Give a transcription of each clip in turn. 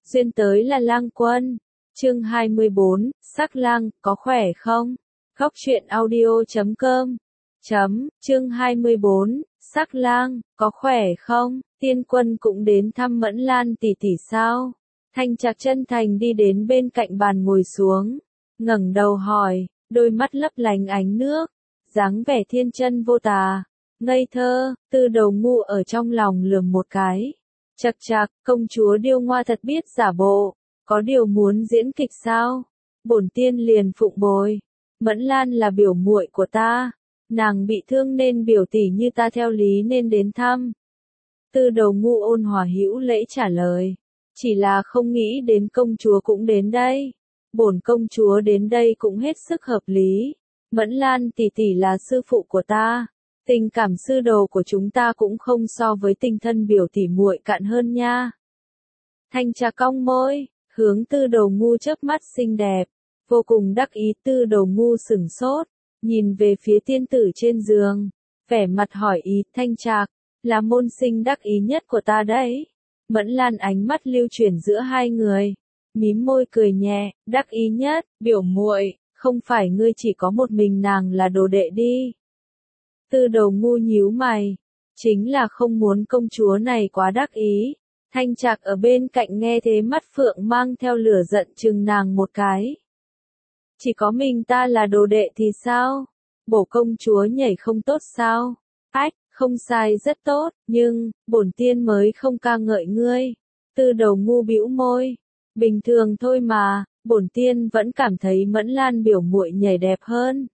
Duyên tới là lang quân. Chương 24, sắc lang, có khỏe không? Góc truyện audio.com. Chương 24, sắc lang, có khỏe không? Tiên quân cũng đến thăm Mẫn Lan tỷ tỷ sao? Thanh Trạc chân thành đi đến bên cạnh bàn ngồi xuống, ngẩng đầu hỏi, đôi mắt lấp lánh ánh nước, dáng vẻ thiên chân vô tà, ngây thơ. Tư Đầu Ngu ở trong lòng lườm một cái. Chậc chậc, công chúa điêu ngoa thật biết giả bộ, có điều muốn diễn kịch sao? Bổn tiên liền phụng bồi. Mẫn Lan là biểu muội của ta, nàng bị thương nên biểu tỷ như ta theo lý nên đến thăm. Tư Đầu Ngu ôn hòa hữu lễ trả lời, chỉ là không nghĩ đến công chúa cũng đến đây. Bổn công chúa đến đây cũng hết sức hợp lý. Mẫn Lan tỷ tỷ là sư phụ của ta, tình cảm sư đồ của chúng ta cũng không so với tình thân biểu tỷ muội cạn hơn nha. Thanh Trà cong môi, hướng Tư Đầu Ngu chớp mắt xinh đẹp, vô cùng đắc ý. Tư Đầu Ngu sửng sốt, nhìn về phía tiên tử trên giường, vẻ mặt hỏi ý. Thanh Trạc, là môn sinh đắc ý nhất của ta đấy. Mẫn Lan ánh mắt lưu chuyển giữa hai người, mím môi cười nhẹ, đắc ý nhất, biểu muội, không phải ngươi chỉ có một mình nàng là đồ đệ đi. Tư Đầu Ngu nhíu mày, chính là không muốn công chúa này quá đắc ý. Thanh Trạc ở bên cạnh nghe thế mắt phượng mang theo lửa giận chừng nàng một cái. Chỉ có mình ta là đồ đệ thì sao? Bổ công chúa nhảy không tốt sao? Ách, không sai rất tốt, nhưng, bổn tiên mới không ca ngợi ngươi. Tư Đầu Ngu bĩu môi. Bình thường thôi mà, bổn tiên vẫn cảm thấy Mẫn Lan biểu muội nhảy đẹp hơn.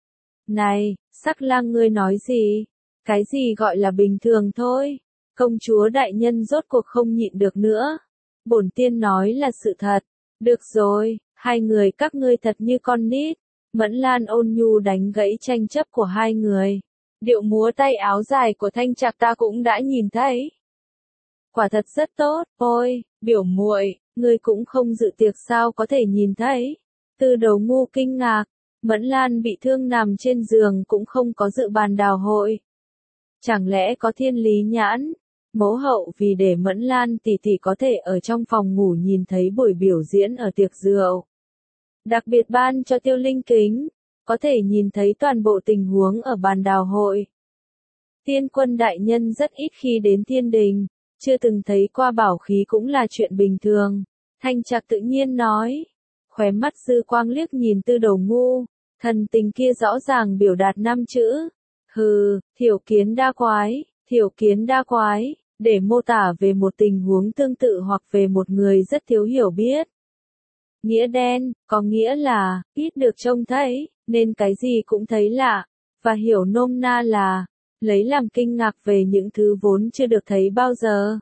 Này, sắc lang ngươi nói gì? Cái gì gọi là bình thường thôi? Công chúa đại nhân rốt cuộc không nhịn được nữa. Bổn tiên nói là sự thật. Được rồi, hai người các ngươi thật như con nít. Mẫn Lan ôn nhu đánh gãy tranh chấp của hai người. Điệu múa tay áo dài của Thanh Trạc ta cũng đã nhìn thấy. Quả thật rất tốt. Ôi, biểu muội, ngươi cũng không dự tiệc sao có thể nhìn thấy? Tư Đầu Ngu kinh ngạc. Mẫn Lan bị thương nằm trên giường cũng không có dự bàn đào hội. Chẳng lẽ có thiên lý nhãn? Mẫu hậu vì để Mẫn Lan tỷ tỷ có thể ở trong phòng ngủ nhìn thấy buổi biểu diễn ở tiệc rượu. Đặc biệt ban cho Tiêu Linh kính, có thể nhìn thấy toàn bộ tình huống ở bàn đào hội. Tiên quân đại nhân rất ít khi đến thiên đình, chưa từng thấy qua bảo khí cũng là chuyện bình thường. Thanh Trạc tự nhiên nói, khóe mắt dư quang liếc nhìn Tư Đầu Ngu, thần tình kia rõ ràng biểu đạt 5 chữ. Hừ, thiểu kiến đa quái, thiểu kiến đa quái, để mô tả về một tình huống tương tự hoặc về một người rất thiếu hiểu biết. Nghĩa đen, có nghĩa là, ít được trông thấy, nên cái gì cũng thấy lạ, và hiểu nôm na là, lấy làm kinh ngạc về những thứ vốn chưa được thấy bao giờ.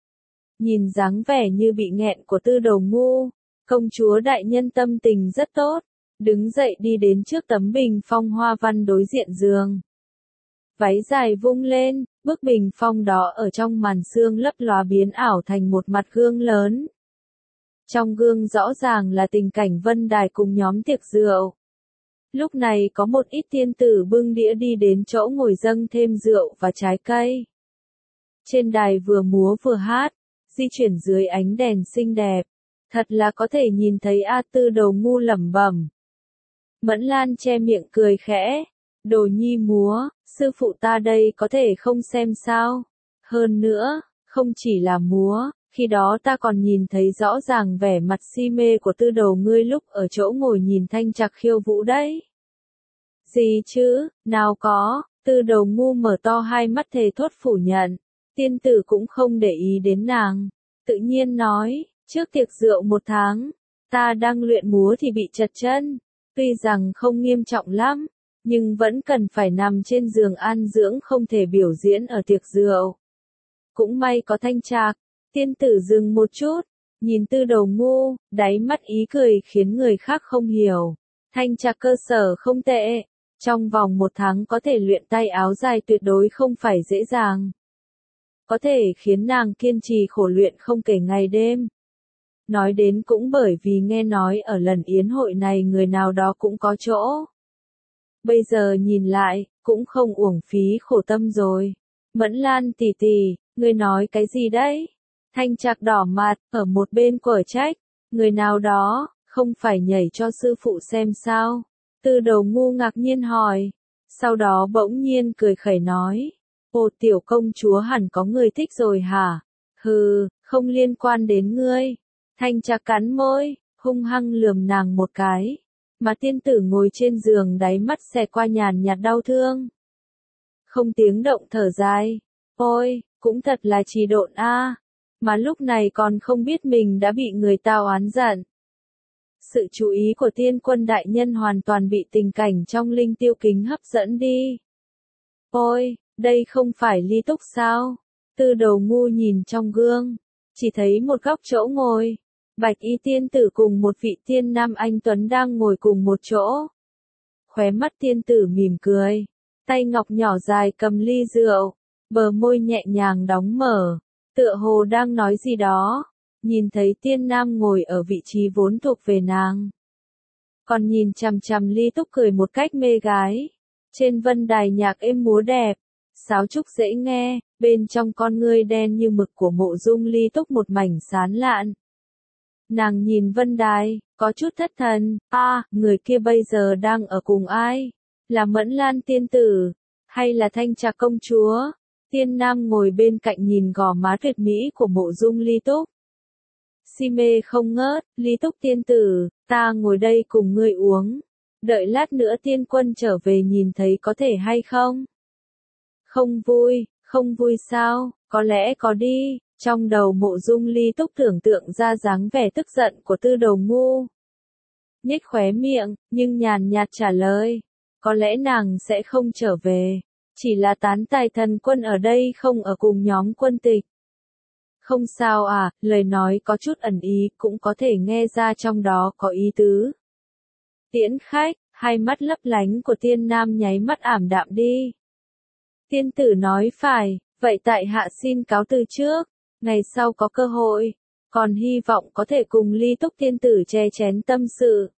Nhìn dáng vẻ như bị nghẹn của Tư Đầu Ngu, công chúa đại nhân tâm tình rất tốt, đứng dậy đi đến trước tấm bình phong hoa văn đối diện giường. Váy dài vung lên, bức bình phong đó ở trong màn sương lấp lóa biến ảo thành một mặt gương lớn. Trong gương rõ ràng là tình cảnh Vân Đài cùng nhóm tiệc rượu. Lúc này có một ít tiên tử bưng đĩa đi đến chỗ ngồi dâng thêm rượu và trái cây. Trên đài vừa múa vừa hát, di chuyển dưới ánh đèn xinh đẹp. Thật là có thể nhìn thấy A. Tư Đầu Ngu lẩm bẩm. Mẫn Lan che miệng cười khẽ. Đồ nhi múa, sư phụ ta đây có thể không xem sao. Hơn nữa, không chỉ là múa, khi đó ta còn nhìn thấy rõ ràng vẻ mặt si mê của Tư Đầu ngươi lúc ở chỗ ngồi nhìn Thanh Trạc khiêu vũ đấy. Gì chứ, nào có, Tư Đầu Ngu mở to hai mắt thề thốt phủ nhận. Tiên tử cũng không để ý đến nàng, tự nhiên nói, trước tiệc rượu 1 tháng, ta đang luyện múa thì bị trật chân. Tuy rằng không nghiêm trọng lắm, nhưng vẫn cần phải nằm trên giường an dưỡng không thể biểu diễn ở tiệc rượu. Cũng may có Thanh Trạc. Tiên tử dừng một chút, nhìn Tư Đầu Ngu, đáy mắt ý cười khiến người khác không hiểu. Thanh Trạc cơ sở không tệ, trong vòng 1 tháng có thể luyện tay áo dài tuyệt đối không phải dễ dàng. Có thể khiến nàng kiên trì khổ luyện không kể ngày đêm. Nói đến cũng bởi vì nghe nói ở lần yến hội này người nào đó cũng có chỗ. Bây giờ nhìn lại, cũng không uổng phí khổ tâm rồi. Mẫn Lan tỷ tỷ, ngươi nói cái gì đấy? Thanh Trạc đỏ mặt, ở một bên quở trách, người nào đó, không phải nhảy cho sư phụ xem sao? Tư Đầu Ngu ngạc nhiên hỏi, sau đó bỗng nhiên cười khẩy nói, ồ tiểu công chúa hẳn có người thích rồi hả? Hừ, không liên quan đến ngươi. Thanh Trạc cắn môi, hung hăng lườm nàng một cái, mà tiên tử ngồi trên giường đáy mắt xẹt qua nhàn nhạt đau thương. Không tiếng động thở dài, ôi, cũng thật là trì độn a, mà lúc này còn không biết mình đã bị người ta oán giận. Sự chú ý của Tiên Quân đại nhân hoàn toàn bị tình cảnh trong linh tiêu kính hấp dẫn đi. Ôi, đây không phải Ly Túc sao? Tư Đầu Ngu nhìn trong gương, chỉ thấy một góc chỗ ngồi, Bạch Y tiên tử cùng một vị tiên nam anh tuấn đang ngồi cùng một chỗ. Khóe mắt tiên tử mỉm cười, tay ngọc nhỏ dài cầm ly rượu, bờ môi nhẹ nhàng đóng mở, tựa hồ đang nói gì đó. Nhìn thấy tiên nam ngồi ở vị trí vốn thuộc về nàng, còn nhìn chằm chằm Ly Túc cười một cách mê gái. Trên vân đài nhạc êm múa đẹp, sáo trúc dễ nghe, bên trong con ngươi đen như mực của Mộ Dung Ly Túc một mảnh sán lạn. Nàng nhìn vân đài, có chút thất thần, người kia bây giờ đang ở cùng ai? Là Mẫn Lan tiên tử, hay là Thanh Trạc công chúa? Tiên nam ngồi bên cạnh nhìn gò má tuyệt mỹ của Mộ Dung Ly Túc. Si mê không ngớt, Ly Túc tiên tử, ta ngồi đây cùng ngươi uống. Đợi lát nữa tiên quân trở về nhìn thấy có thể hay không? Không vui sao, có lẽ có đi. Trong đầu Mộ Dung Ly Túc tưởng tượng ra dáng vẻ tức giận của Tư Đầu Ngu. Nhếch khóe miệng, nhưng nhàn nhạt trả lời. Có lẽ nàng sẽ không trở về. Chỉ là tán tài thần quân ở đây không ở cùng nhóm quân tịch. Không sao à, lời nói có chút ẩn ý, cũng có thể nghe ra trong đó có ý tứ. Tiễn khách, hai mắt lấp lánh của tiên nam nháy mắt ảm đạm đi. Tiên tử nói phải, vậy tại hạ xin cáo từ trước, ngày sau có cơ hội, còn hy vọng có thể cùng Ly Túc tiên tử chè chén tâm sự.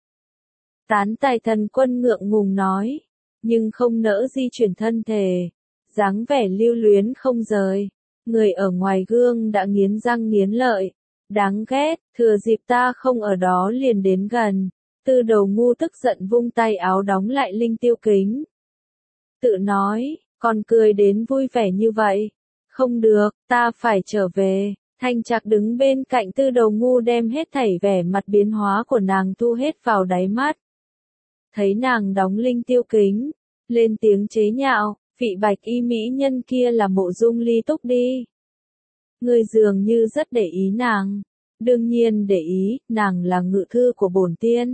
Tán tài thần quân ngượng ngùng nói, nhưng không nỡ di chuyển thân thể, dáng vẻ lưu luyến không rời. Người ở ngoài gương đã nghiến răng nghiến lợi, đáng ghét, thừa dịp ta không ở đó liền đến gần. Tư Đầu Ngu tức giận vung tay áo đóng lại linh tiêu kính. Tự nói, còn cười đến vui vẻ như vậy. Không được, ta phải trở về. Thanh Trạc đứng bên cạnh Tư Đầu Ngu đem hết thảy vẻ mặt biến hóa của nàng thu hết vào đáy mắt. Thấy nàng đóng linh tiêu kính, lên tiếng chế nhạo, vị bạch y mỹ nhân kia là Mộ Dung Ly Túc đi. Người dường như rất để ý nàng. Đương nhiên để ý, nàng là ngự thư của bổn tiên.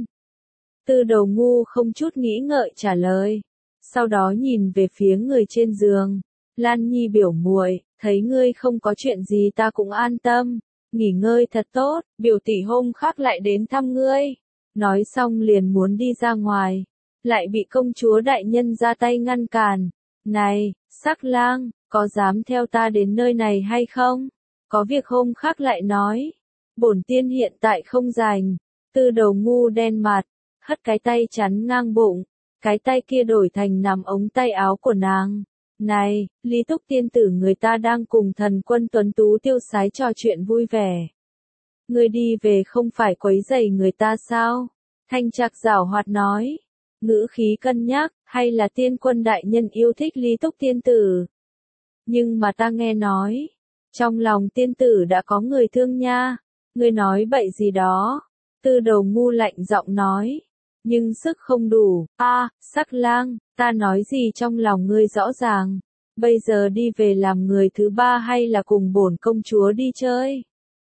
Tư Đầu Ngu không chút nghĩ ngợi trả lời. Sau đó nhìn về phía người trên giường. Lan Nhi biểu muội, thấy ngươi không có chuyện gì ta cũng an tâm. Nghỉ ngơi thật tốt, biểu tỷ hôm khác lại đến thăm ngươi. Nói xong liền muốn đi ra ngoài. Lại bị công chúa đại nhân ra tay ngăn cản. Này, Sắc Lang, có dám theo ta đến nơi này hay không? Có việc hôm khác lại nói. Bổn tiên hiện tại không rảnh. Tư Đầu Ngu đen mặt, hất cái tay chắn ngang bụng. Cái tay kia đổi thành nắm ống tay áo của nàng. Này, Ly Túc tiên tử người ta đang cùng thần quân tuấn tú tiêu sái trò chuyện vui vẻ. Người đi về không phải quấy rầy người ta sao? Thanh Trạc giảo hoạt nói. Ngữ khí cân nhắc, hay là tiên quân đại nhân yêu thích Ly Túc tiên tử? Nhưng mà ta nghe nói, trong lòng tiên tử đã có người thương nha. Ngươi nói bậy gì đó? Tư Đầu Ngu lạnh giọng nói. Nhưng sức không đủ, Sắc Lang, ta nói gì trong lòng ngươi rõ ràng. Bây giờ đi về làm người thứ ba hay là cùng bổn công chúa đi chơi?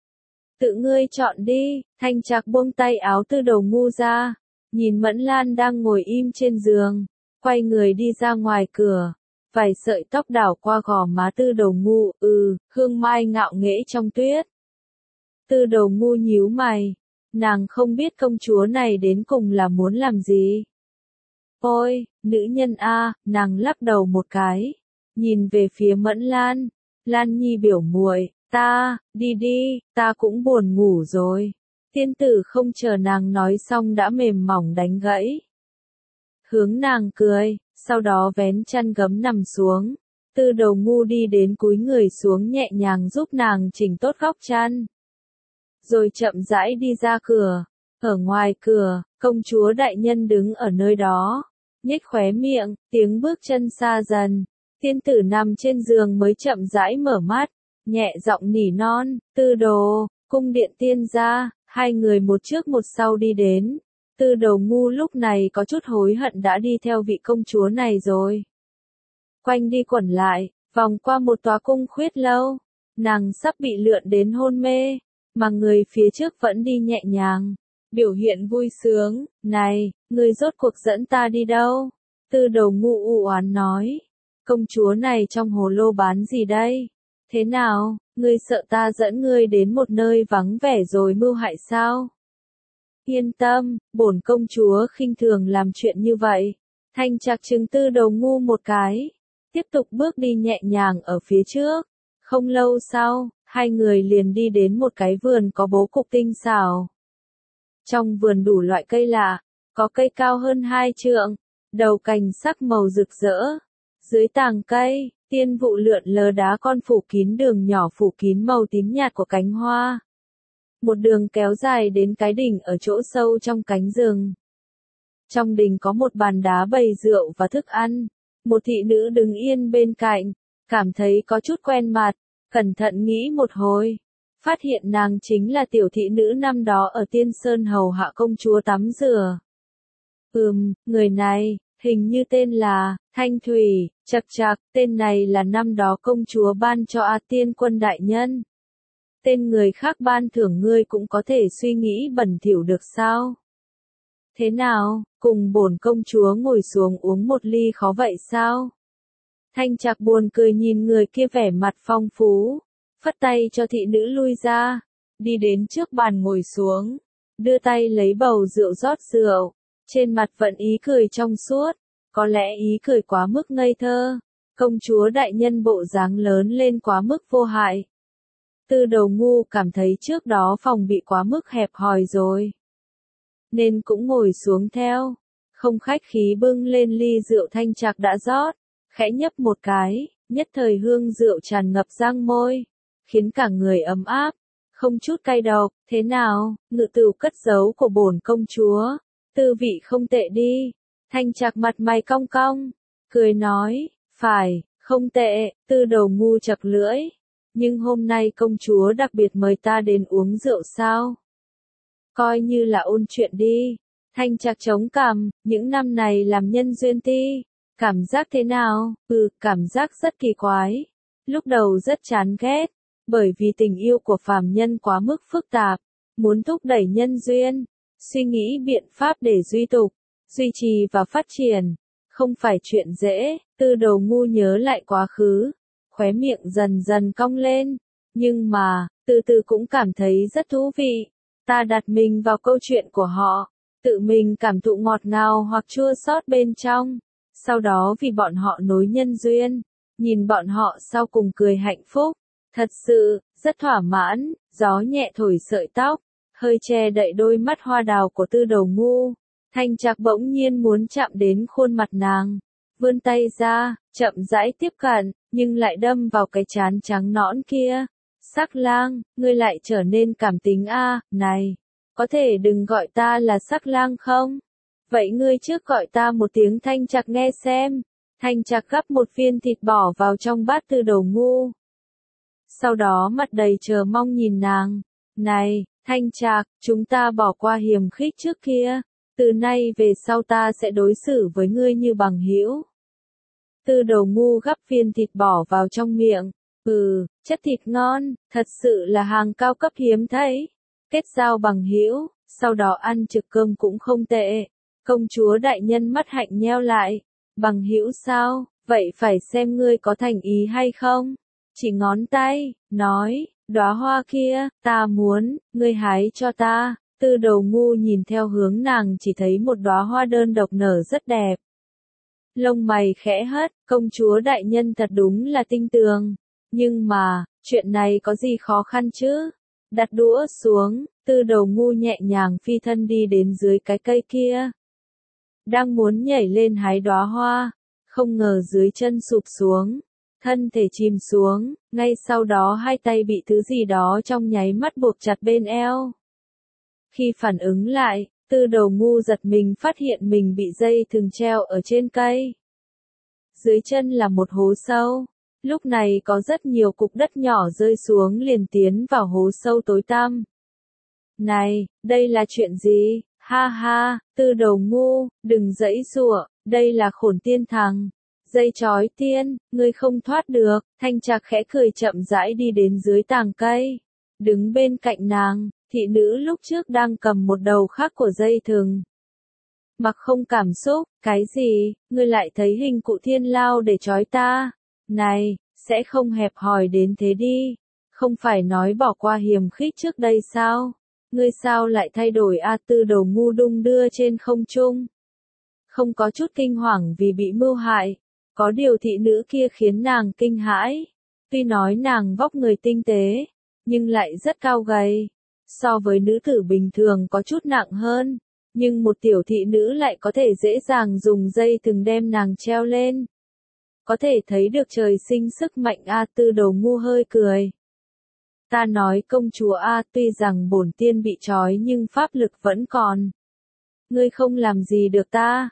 Tự ngươi chọn đi. Thanh Trạc buông tay áo Tư Đầu Ngu ra, nhìn Mẫn Lan đang ngồi im trên giường, quay người đi ra ngoài cửa. Vài sợi tóc đảo qua gò má Tư Đầu Ngu, hương mai ngạo nghễ trong tuyết. Tư Đầu Ngu nhíu mày, nàng không biết công chúa này đến cùng là muốn làm gì. Ôi, nữ nhân nàng lắc đầu một cái, nhìn về phía Mẫn Lan. Lan Nhi biểu muội, đi, ta cũng buồn ngủ rồi. Tiên tử không chờ nàng nói xong đã mềm mỏng đánh gãy. Hướng nàng cười, sau đó vén chăn gấm nằm xuống. Tư Đầu Ngu đi đến cúi người xuống nhẹ nhàng giúp nàng chỉnh tốt góc chăn. Rồi chậm rãi đi ra cửa. Ở ngoài cửa, công chúa đại nhân đứng ở nơi đó. Nhếch khóe miệng, tiếng bước chân xa dần. Tiên tử nằm trên giường mới chậm rãi mở mắt. Nhẹ giọng nỉ non, Tư Đồ, cung điện tiên gia. Hai người một trước một sau đi đến. Tư Đầu Ngu lúc này có chút hối hận đã đi theo vị công chúa này rồi. Quanh đi quẩn lại, vòng qua một tòa cung khuyết lâu. Nàng sắp bị lượn đến hôn mê, mà người phía trước vẫn đi nhẹ nhàng. Biểu hiện vui sướng, này, người rốt cuộc dẫn ta đi đâu? Tư Đầu Ngu u oán nói. Công chúa này trong hồ lô bán gì đây? Thế nào, ngươi sợ ta dẫn ngươi đến một nơi vắng vẻ rồi mưu hại sao? Yên tâm, bổn công chúa khinh thường làm chuyện như vậy. Thanh Trạc trừng Tư Đầu Ngu một cái, tiếp tục bước đi nhẹ nhàng ở phía trước. Không lâu sau, hai người liền đi đến một cái vườn có bố cục tinh xảo. Trong vườn đủ loại cây lạ, có cây cao hơn 2 trượng, đầu cành sắc màu rực rỡ. Dưới tàng cây, tiên vụ lượn lờ đá con phủ kín đường nhỏ phủ kín màu tím nhạt của cánh hoa. Một đường kéo dài đến cái đỉnh ở chỗ sâu trong cánh rừng. Trong đình có một bàn đá bày rượu và thức ăn. Một thị nữ đứng yên bên cạnh, cảm thấy có chút quen mặt, cẩn thận nghĩ một hồi. Phát hiện nàng chính là tiểu thị nữ năm đó ở Tiên Sơn hầu hạ công chúa tắm rửa. Người này, hình như tên là Thanh Thủy, chậc chậc, tên này là năm đó công chúa ban cho A Tiên Quân đại nhân. Tên người khác ban thưởng ngươi cũng có thể suy nghĩ bẩn thỉu được sao? Thế nào, cùng bổn công chúa ngồi xuống uống một ly khó vậy sao? Thanh Trạc buồn cười nhìn người kia vẻ mặt phong phú, phất tay cho thị nữ lui ra, đi đến trước bàn ngồi xuống, đưa tay lấy bầu rượu rót rượu, trên mặt vẫn ý cười trong suốt, có lẽ ý cười quá mức ngây thơ, công chúa đại nhân bộ dáng lớn lên quá mức vô hại. Tư Đầu Ngu cảm thấy trước đó phòng bị quá mức hẹp hòi rồi, nên cũng ngồi xuống theo, không khách khí bưng lên ly rượu Thanh Trạc đã rót, khẽ nhấp một cái, nhất thời hương rượu tràn ngập răng môi, khiến cả người ấm áp, không chút cay độc. Thế nào, ngự tửu cất giấu của bổn công chúa, tư vị không tệ đi. Thanh Trạc mặt mày cong cong, cười nói, phải, không tệ. Tư Đầu Ngu chật lưỡi, nhưng hôm nay công chúa đặc biệt mời ta đến uống rượu sao? Coi như là ôn chuyện đi. Thanh Trạc chống cằm, những năm này làm nhân duyên ti, cảm giác thế nào? Cảm giác rất kỳ quái. Lúc đầu rất chán ghét, bởi vì tình yêu của phàm nhân quá mức phức tạp, muốn thúc đẩy nhân duyên, suy nghĩ biện pháp để duy tục, duy trì và phát triển, không phải chuyện dễ. Tư Đầu Ngu nhớ lại quá khứ, khóe miệng dần dần cong lên, nhưng mà, từ từ cũng cảm thấy rất thú vị. Ta đặt mình vào câu chuyện của họ, tự mình cảm thụ ngọt ngào hoặc chua xót bên trong, sau đó vì bọn họ nối nhân duyên, nhìn bọn họ sau cùng cười hạnh phúc, thật sự, rất thỏa mãn. Gió nhẹ thổi sợi tóc, hơi che đậy đôi mắt hoa đào của Tư Đầu Ngu. Thanh Trạc bỗng nhiên muốn chạm đến khuôn mặt nàng, vươn tay ra, chậm rãi tiếp cận, nhưng lại đâm vào cái trán trắng nõn kia. Sắc lang, ngươi lại trở nên cảm tính a, này, có thể đừng gọi ta là Sắc lang không? Vậy ngươi trước gọi ta một tiếng Thanh Trạc nghe xem. Thanh Trạc gắp một viên thịt bỏ vào trong bát Tư Đầu Ngu. Sau đó mặt đầy chờ mong nhìn nàng. Này, Thanh Trạc, chúng ta bỏ qua hiềm khích trước kia. Từ nay về sau ta sẽ đối xử với ngươi như bằng hữu. Tư Đầu Ngu gắp viên thịt bỏ vào trong miệng. Chất thịt ngon, thật sự là hàng cao cấp hiếm thấy. Kết giao bằng hữu, sau đó ăn trực cơm cũng không tệ. Công chúa đại nhân mắt hạnh nheo lại. Bằng hữu sao, vậy phải xem ngươi có thành ý hay không. Chỉ ngón tay, nói, đóa hoa kia, ta muốn, ngươi hái cho ta. Tư Đầu Ngu nhìn theo hướng nàng chỉ thấy một đóa hoa đơn độc nở rất đẹp. Lông mày khẽ hất, công chúa đại nhân thật đúng là tinh tường. Nhưng mà, chuyện này có gì khó khăn chứ? Đặt đũa xuống, Tư Đầu Ngu nhẹ nhàng phi thân đi đến dưới cái cây kia. Đang muốn nhảy lên hái đóa hoa, không ngờ dưới chân sụp xuống. thân thể chìm xuống, ngay sau đó hai tay bị thứ gì đó trong nháy mắt buộc chặt bên eo. Khi phản ứng lại, Tư Đầu Ngu giật mình phát hiện mình bị dây thừng treo ở trên cây. Dưới chân là một hố sâu, lúc này có rất nhiều cục đất nhỏ rơi xuống liền tiến vào hố sâu tối tăm. Này, đây là chuyện gì? Ha ha, Tư Đầu Ngu, đừng giãy giụa, đây là Khổn Tiên Thằng. Dây trói tiên, ngươi không thoát được. Thanh Trạc khẽ cười chậm rãi đi đến dưới tàng cây. Đứng bên cạnh nàng, thị nữ lúc trước đang cầm một đầu khác của dây thừng. Mặc không cảm xúc, cái gì, ngươi lại thấy hình cụ thiên lao để trói ta? Này, sẽ không hẹp hòi đến thế đi. Không phải nói bỏ qua hiềm khích trước đây sao? Ngươi sao lại thay đổi a? Tư Đầu Ngu đung đưa trên không trung. Không có chút kinh hoàng vì bị mưu hại. Có điều thị nữ kia khiến nàng kinh hãi. Tuy nói nàng vóc người tinh tế, nhưng lại rất cao gầy. So với nữ tử bình thường có chút nặng hơn. Nhưng một tiểu thị nữ lại có thể dễ dàng dùng dây thừng đem nàng treo lên. Có thể thấy được trời sinh sức mạnh a. Tư Đầu Ngu hơi cười. Ta nói công chúa a, tuy rằng bổn tiên bị trói nhưng pháp lực vẫn còn. Ngươi không làm gì được ta.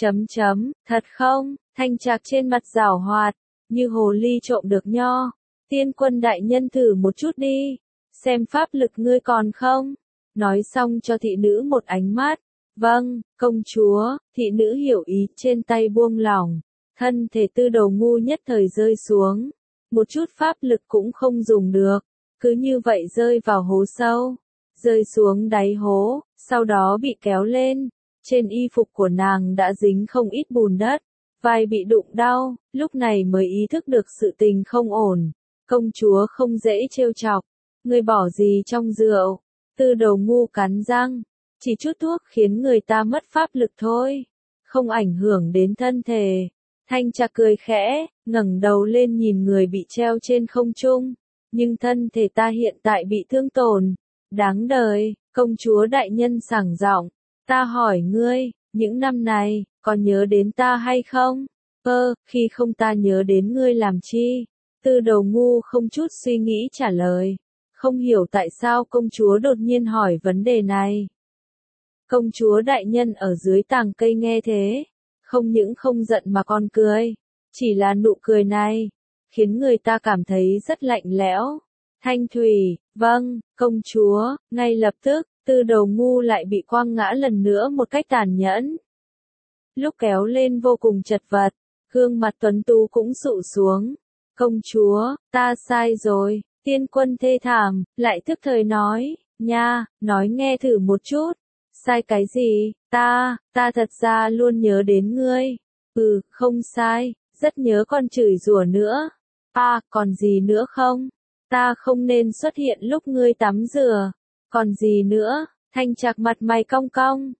Thật không? Thanh Trạc trên mặt giảo hoạt, như hồ ly trộm được nho. Tiên quân đại nhân thử một chút đi, xem pháp lực ngươi còn không. Nói xong cho thị nữ một ánh mắt. Vâng, công chúa. Thị nữ hiểu ý, trên tay buông lỏng. Thân thể Tư Đầu Ngu nhất thời rơi xuống. Một chút pháp lực cũng không dùng được. Cứ như vậy rơi vào hố sâu. Rơi xuống đáy hố, sau đó bị kéo lên. Trên y phục của nàng đã dính không ít bùn đất. Vai bị đụng đau, lúc này mới ý thức được sự tình không ổn. Công chúa không dễ trêu chọc. Ngươi bỏ gì trong rượu? Tư Đầu Ngu cắn răng. Chỉ chút thuốc khiến người ta mất pháp lực thôi. Không ảnh hưởng đến thân thể. Thanh Trạc cười khẽ, ngẩng đầu lên nhìn người bị treo trên không trung. Nhưng thân thể ta hiện tại bị thương tổn. Đáng đời, công chúa đại nhân sảng giọng. Ta hỏi ngươi, những năm này, còn nhớ đến ta hay không? Khi không ta nhớ đến ngươi làm chi? Tư Đầu Ngu không chút suy nghĩ trả lời. Không hiểu tại sao công chúa đột nhiên hỏi vấn đề này. Công chúa đại nhân ở dưới tàng cây nghe thế. Không những không giận mà còn cười. Chỉ là nụ cười này, khiến người ta cảm thấy rất lạnh lẽo. Thanh thủy, vâng, công chúa, ngay lập tức, Tư Đầu Ngu lại bị quăng ngã lần nữa một cách tàn nhẫn. Lúc kéo lên vô cùng chật vật, gương mặt tuấn tú cũng sụ xuống. Công chúa, ta sai rồi, tiên quân thê thảm, lại thức thời nói, nha, nói nghe thử một chút. Sai cái gì, ta thật ra luôn nhớ đến ngươi. Không sai, rất nhớ còn chửi rủa nữa. Còn gì nữa không? Ta không nên xuất hiện lúc ngươi tắm rửa. Còn gì nữa? Thanh Trạc mặt mày cong cong.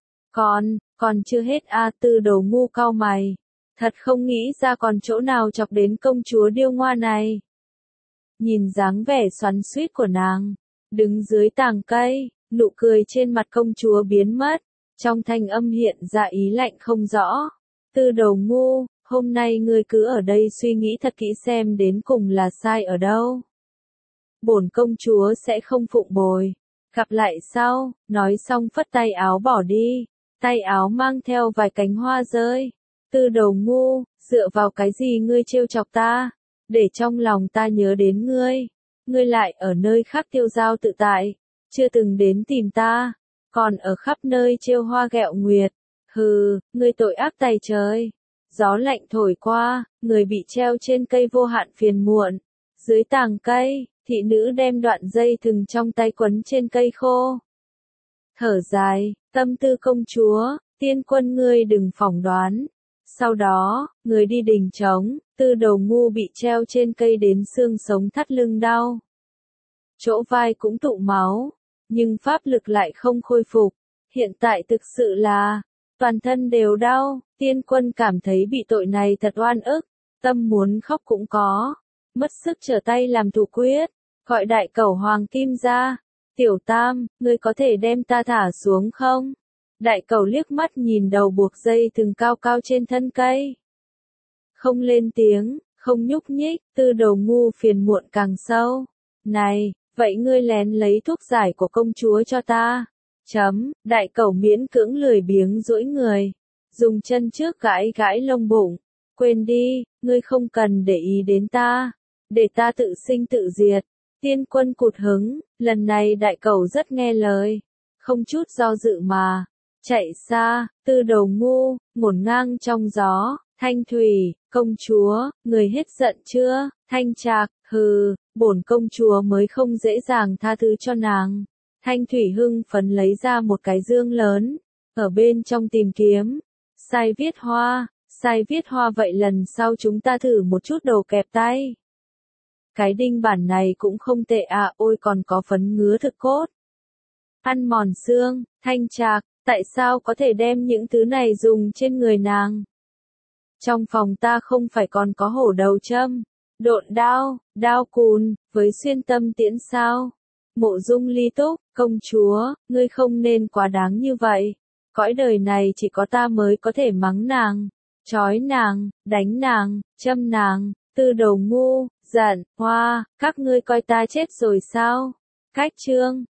Còn chưa hết a. Tư Đầu Ngu cau mày. Thật không nghĩ ra còn chỗ nào chọc đến công chúa điêu ngoa này. Nhìn dáng vẻ xoắn xuýt của nàng, đứng dưới tàng cây, nụ cười trên mặt công chúa biến mất, trong thanh âm hiện ra ý lạnh không rõ. Tư Đầu Ngu, hôm nay ngươi cứ ở đây suy nghĩ thật kỹ xem đến cùng là sai ở đâu. Bổn công chúa sẽ không phụng bồi. Gặp lại sau, nói xong phất tay áo bỏ đi. Tay áo mang theo vài cánh hoa rơi. Tư Đầu Ngu, dựa vào cái gì ngươi trêu chọc ta? Để trong lòng ta nhớ đến ngươi. Ngươi lại ở nơi khác tiêu dao tự tại. Chưa từng đến tìm ta. Còn ở khắp nơi trêu hoa ghẹo nguyệt. Ngươi tội ác tày trời. Gió lạnh thổi qua, người bị treo trên cây vô hạn phiền muộn. Dưới tàng cây, thị nữ đem đoạn dây thừng trong tay quấn trên cây khô. Thở dài, tâm tư công chúa, tiên quân ngươi đừng phỏng đoán. Sau đó, người đi đình trống, Tư Đầu Ngu bị treo trên cây đến xương sống thắt lưng đau. Chỗ vai cũng tụ máu, nhưng pháp lực lại không khôi phục. Hiện tại thực sự là, toàn thân đều đau, tiên quân cảm thấy bị tội này thật oan ức, tâm muốn khóc cũng có. Mất sức trở tay làm thủ quyết, gọi đại cẩu Hoàng Kim ra. Tiểu Tam, ngươi có thể đem ta thả xuống không? Đại cẩu liếc mắt nhìn đầu buộc dây thừng cao cao trên thân cây. Không lên tiếng, không nhúc nhích, Tư Đầu Ngu phiền muộn càng sâu. Này, vậy ngươi lén lấy thuốc giải của công chúa cho ta. Đại cẩu miễn cưỡng lười biếng duỗi người, dùng chân trước gãi gãi lông bụng. Quên đi, ngươi không cần để ý đến ta, để ta tự sinh tự diệt. Tiên Quân cụt hứng, lần này đại cẩu rất nghe lời, không chút do dự mà chạy xa. Tư Đầu Ngu ngổn ngang trong gió. Thanh Thủy, công chúa, người hết giận chưa? Thanh Trạc, hừ, bổn công chúa mới không dễ dàng tha thứ cho nàng. Thanh Thủy hưng phấn lấy ra một cái dương lớn, ở bên trong tìm kiếm sai viết hoa vậy lần sau chúng ta thử một chút đầu kẹp tay. Cái đinh bản này cũng không tệ à, ôi còn có phấn ngứa thực cốt. Ăn mòn xương. Thanh Trạc, tại sao có thể đem những thứ này dùng trên người nàng? Trong phòng ta không phải còn có hổ đầu châm, độn đao, đao cùn, với xuyên tâm tiễn sao? Mộ Dung Ly Túc, công chúa, ngươi không nên quá đáng như vậy. Cõi đời này chỉ có ta mới có thể mắng nàng, trói nàng, đánh nàng, châm nàng. Tư Đầu Ngu, giận, hoa, các ngươi coi ta chết rồi sao? Cách chương